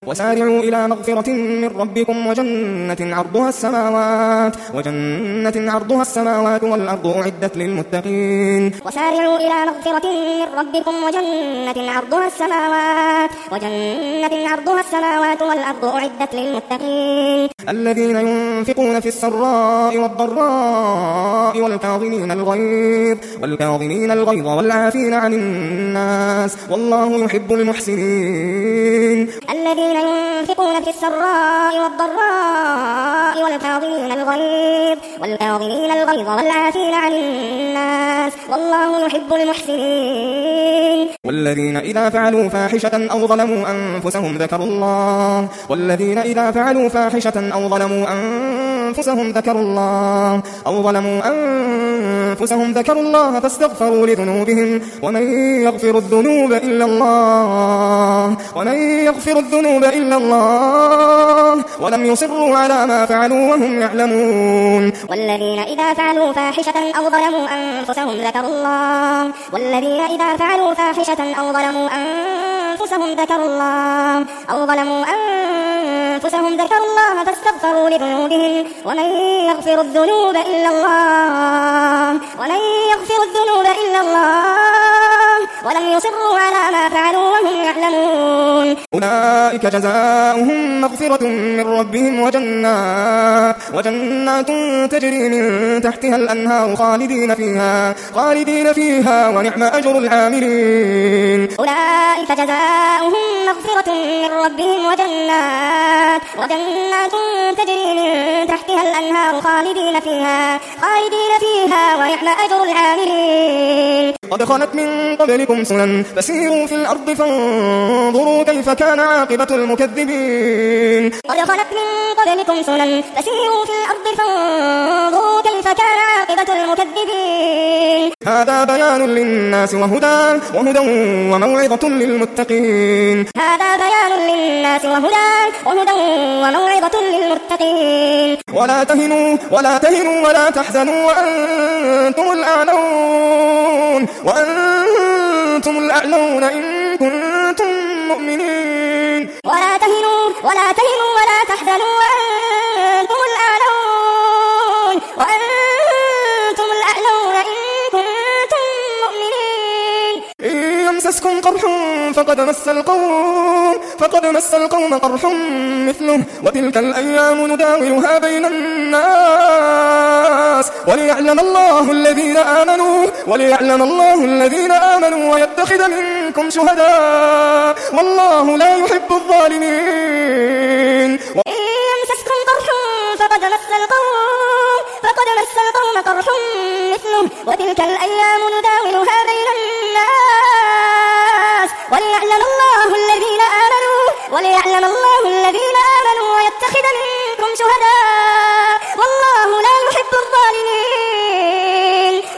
وسارعوا إلى مغفرة من ربكم وجنة عرضها السماوات والأرض أعدت للمتقين. وسارعوا إلى مغفرة من ربكم وجنة عرضها السماوات والأرض أعدت للمتقين. الذين ينفقون في السراء والضراء والكاظمين الغيظ والعافين عن الناس والله يحب المحسنين. الذين ينفقون في السراء والضراء والكاظمين الغيظ والعافين عن الناس والله يحب المحسنين. والذين إذا فعلوا فاحشة أو ظلموا أنفسهم ذكروا الله فاستغفروا لذنوبهم ومن يغفر الذنوب إلا الله ولم يصروا على ما فعلوا وهم يعلمون. والذين إذا فعلوا فاحشة أو ظلموا أنفسهم ذكروا الله فاستغفروا لذنوبهم ومن يغفر الذنوب إلا الله ولم يصروا على ما فعلوا وهم يعلمون. أولئك جزاؤهم مغفرة من ربهم وجنات تجري من تحتها الأنهار خالدين فيها ونعم أجر العاملين. أولئك جزاؤهم مغفرة من ربهم وجنات تجري من تحتها الأنهار خالدين فيها ونعم أجر العاملين. قد خلت من قبلكم سنن فسيروا في الأرض فانظروا كيف كان عاقبة المكذبين. هذا بيان للناس وهدى وموعظة للمتقين. ولا تهنوا ولا تحزنوا وأنتم الأعلون إن كنتم مؤمنين. ولا تهنوا ولا تحزنوا وأنتم الأعلون إن كنتم مؤمنين. إن يمسسكم قرح فقد مس القوم قرح مثله وتلك الأيام نداولها بين الناس وليعلم الله الذين آمنوا ويتخذ منكم شهداء والله لا يحب الظالمين. إن يمسسكم قرح فقد مس القوم قرح مثله وتلك الأيام نداولها بين الناس وليعلم الله الذين